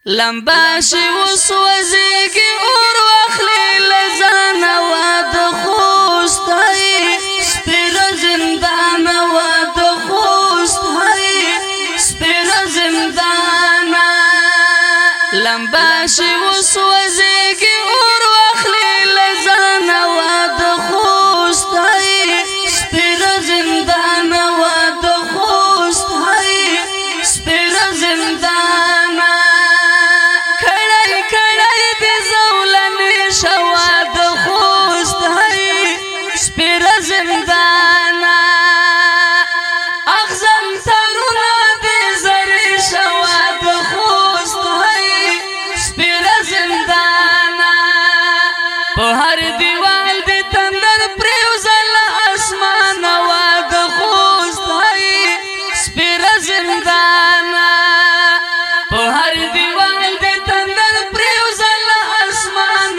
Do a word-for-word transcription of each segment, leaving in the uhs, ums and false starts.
لمبا شي وسوځيږي اور واخلي لزان واد خوست هي سپیر زندان واد خوست هي سپیر زندان لمبا شي وسوځيږي اور واخلي لزان واد خوست هي سپیر زندان واد خوست هي سپیر زندان شواد خوست هی سپیر زندانا اخزم ترونا دی زری شواد خوست هی سپیر زندانا په هر دیوال دی تندر پریوزل اسمان واد خوست هی سپیر زندانا په هر دیوال دی تندر پریوزل اسمان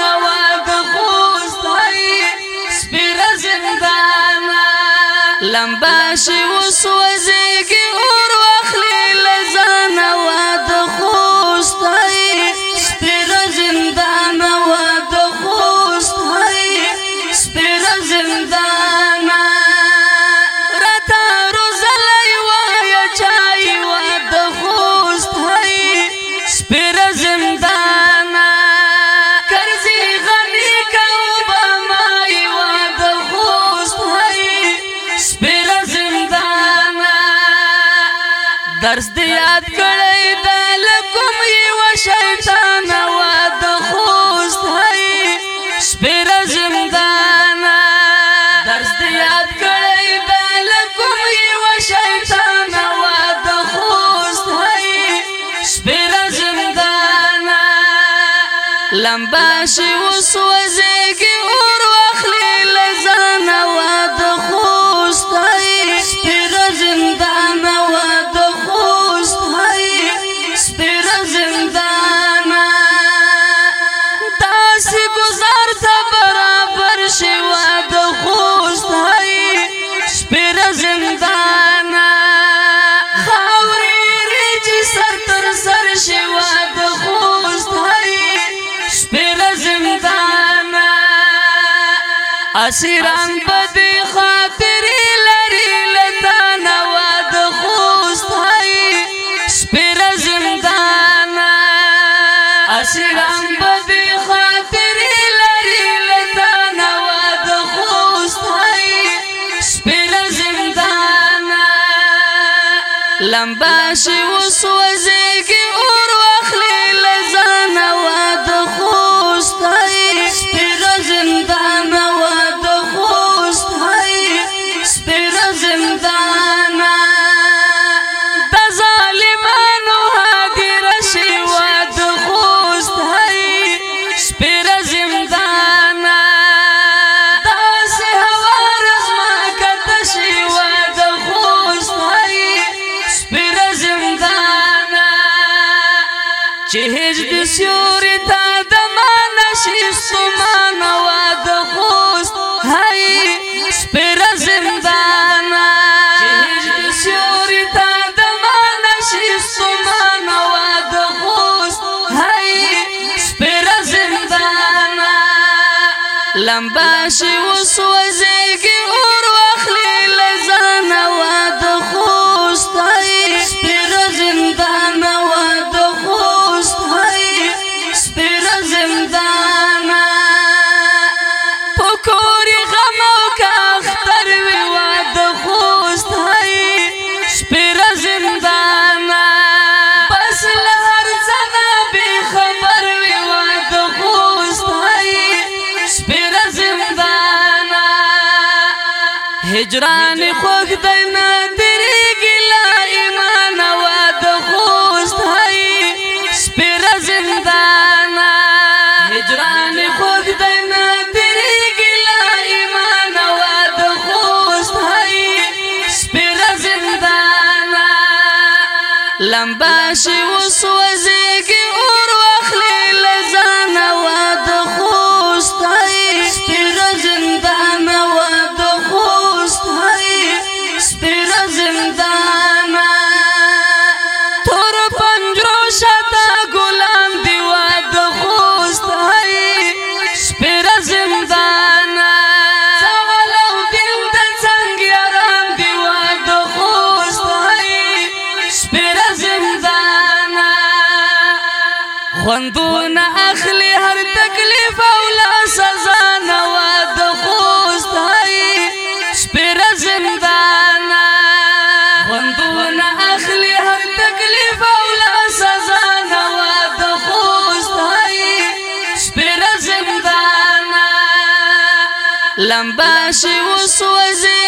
لمبا شي وسوځيږي اور واخلي لزان واد خوست هي سپیر زندان واد خوست هي سپیر زندان رتا روزلای وای چای واد خوست هي سپیر زندان کرزي غني کوبا مای واد خوست هي سپیر زندان درس دی یاد کړی د لکم یو شیطان واد خوست هی سپیر زندان درس دی یاد کړی د لکم یو شیطان واد خوست هی سپیر زندان لمبا شي وسوځيږي اور واخلي لزان واد خوست هي سپیر زندان واد خوست هي سپیر زندان داسې گزار ته برابر شي واد خوست هي سپیر زندان خاورې ریچې سر تر سر شي واد خوست هي سپیر زندان اسیران بدی خاطری لري لتان واد خوست هي سپیر زندان اسیران بدی خاطری لري لتان واد خوست هي سپیر زندان لمبا شي وسوځيږي اور واخلي لزان واد خوست هي سپیر زندان واد خوست هي سپیر زندان د ظالمانو حاضر شي واد خوست هي سپیر زندان داسې هوار زما کته شي واد خوست هي سپیر زندان چې هج د سیوري تا د مانشي سمان واد خوست هي سپیر زندان چې هج د سیوري تا د مانشي سمان واد خوست هي سپیر زندان لمبا شي وسوځيږي اور واخلي لزان واد خوست هي سپیر زندان واد خوست هي سپیر زندان پکوري غم او کاختر وی واد خوست هي سپیر زندان بس لهر څنګه به خبر وی واد خوست هي سپیر زندان هجران خوږ دی نادرېږي لا ایمان واد خوست هي سپیر زندان هجران خوږ دی نادرېږي لا ایمان واد خوست هي سپیر زندان لمبا شي وسوځيږي اور واخلي لزان واد خوست هي سپیر زندان واد خوست هي سپیر زندان تور پنجو شتا ګلان خوندونه اخلي هر تکلیف او لا سزا نوا د خوست هاي سپیر زندانا خوندونه اخلي هر تکلیف او لا سزا نوا د خوست هاي سپیر زندانا لمبا شي وسوځي